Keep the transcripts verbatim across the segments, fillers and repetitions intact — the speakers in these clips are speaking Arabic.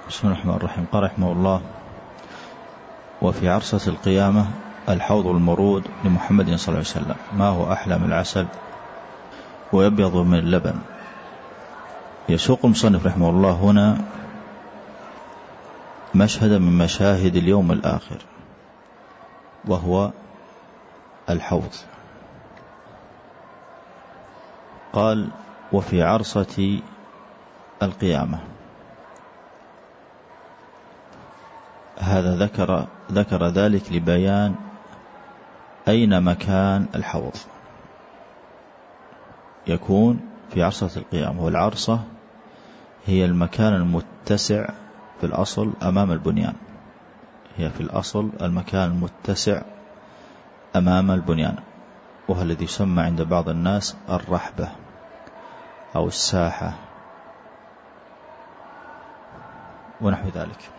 بسم الله الرحمن الرحيم. قال رحمه الله: وفي عرصة القيامة الحوض المورود لمحمد صلى الله عليه وسلم، ما هو أحلى من العسل ويبيض من اللبن. يسوق المصنف رحمه الله هنا مشهد من مشاهد اليوم الآخر، وهو الحوض. قال: وفي عرصة القيامة. هذا ذكر ذكر ذلك لبيان أين مكان الحوض. يكون في عرصة القيامة، والعرصة هي المكان المتسع في الأصل أمام البنيان، هي في الأصل المكان المتسع أمام البنيان، وهو الذي يسمى عند بعض الناس الرحبة أو الساحة ونحو ذلك،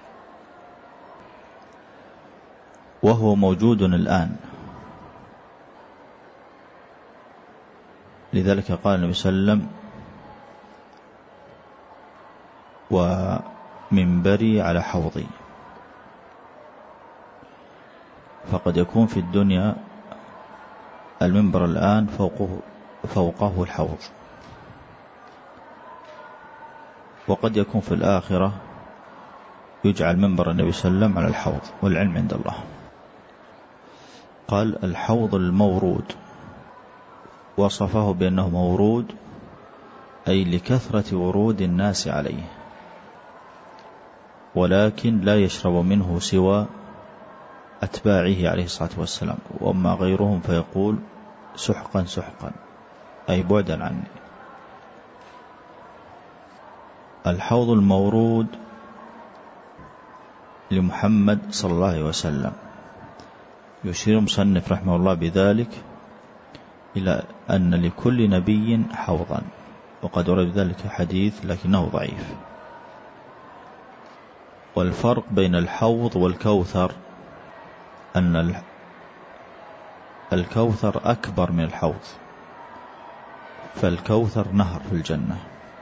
وهو موجود الآن. لذلك قال النبي صلى الله عليه وسلم: ومنبري على حوضي. فقد يكون في الدنيا المنبر الآن فوقه, فوقه الحوض، وقد يكون في الآخرة يجعل منبر النبي صلى الله عليه وسلم على الحوض، والعلم عند الله. قال: الحوض المورود، وصفه بأنه مورود أي لكثرة ورود الناس عليه، ولكن لا يشرب منه سوى أتباعه عليه الصلاة والسلام، وأما غيرهم فيقول: سحقا سحقا، أي بعدا عني. الحوض المورود لمحمد صلى الله عليه وسلم. يشير المصنف رحمه الله بذلك إلى أن لكل نبي حوضا، وقد ورد ذلك حديث لكنه ضعيف. والفرق بين الحوض والكوثر أن الكوثر أكبر من الحوض، فالكوثر نهر في الجنة،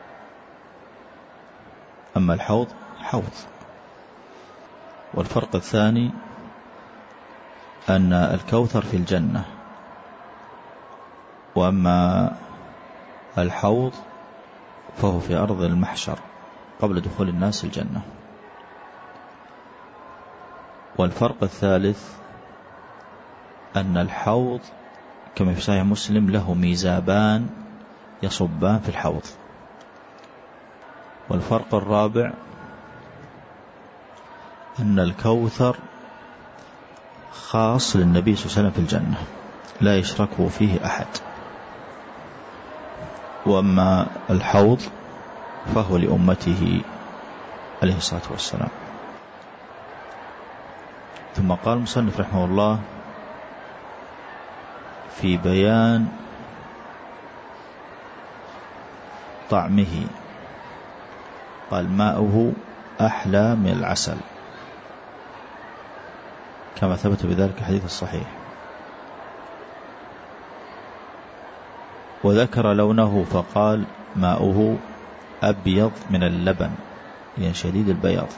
أما الحوض حوض. والفرق الثاني أن الكوثر في الجنة، وأما الحوض فهو في أرض المحشر قبل دخول الناس الجنة. والفرق الثالث أن الحوض كما في صحيح مسلم له ميزابان يصبان في الحوض. والفرق الرابع أن الكوثر خاص للنبي صلى الله عليه وسلم في الجنة، لا يشركه فيه أحد. وأما الحوض فهو لأمته عليه الصلاة والسلام. ثم قال المصنف رحمه الله في بيان طعمه، قال: ماؤه أحلى من العسل، كما ثبت بذلك الحديث الصحيح. وذكر لونه فقال: ماؤه أبيض من اللبن، يعني شديد البياض.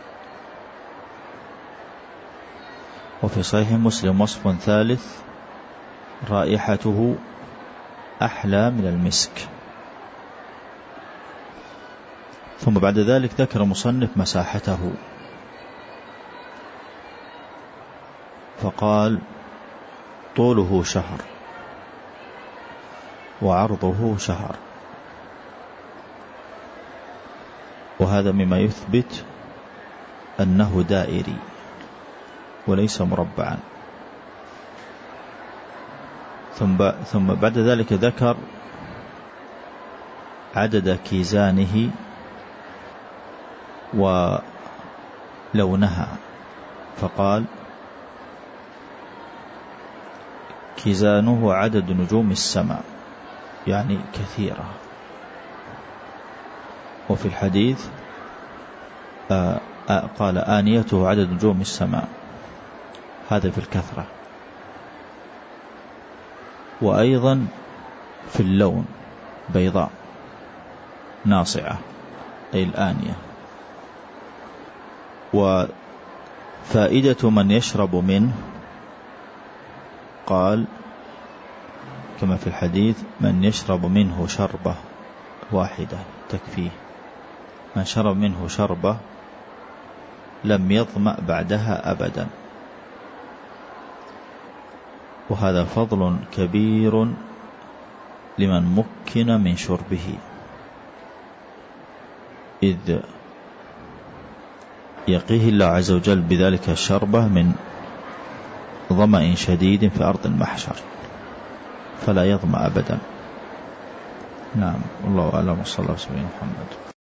وفي صحيح مسلم وصف ثالث: رائحته أحلى من المسك. ثم بعد ذلك ذكر المصنف مساحته، فقال: طوله شهر وعرضه شهر. وهذا مما يثبت أنه دائري وليس مربعا. ثم ثم بعد ذلك ذكر عدد كيزانه ولونها، فقال: كيزانه عدد نجوم السماء، يعني كثيرة. وفي الحديث آآ آآ قال: آنيته عدد نجوم السماء، هذا في الكثرة. وأيضا في اللون بيضاء ناصعة، أي الآنية. وفائدة من يشرب منه قال كما في الحديث: من يشرب منه شربة واحدة تكفيه، من شرب منه شربة لم يظمأ بعدها أبدا. وهذا فضل كبير لمن مكن من شربه، إذ يقيه الله عز وجل بذلك الشربة من ظمأ شديد في أرض المحشر، فلا يظمأ أبدا. نعم، والله أعلم، وصلى الله عليه وسلم محمد.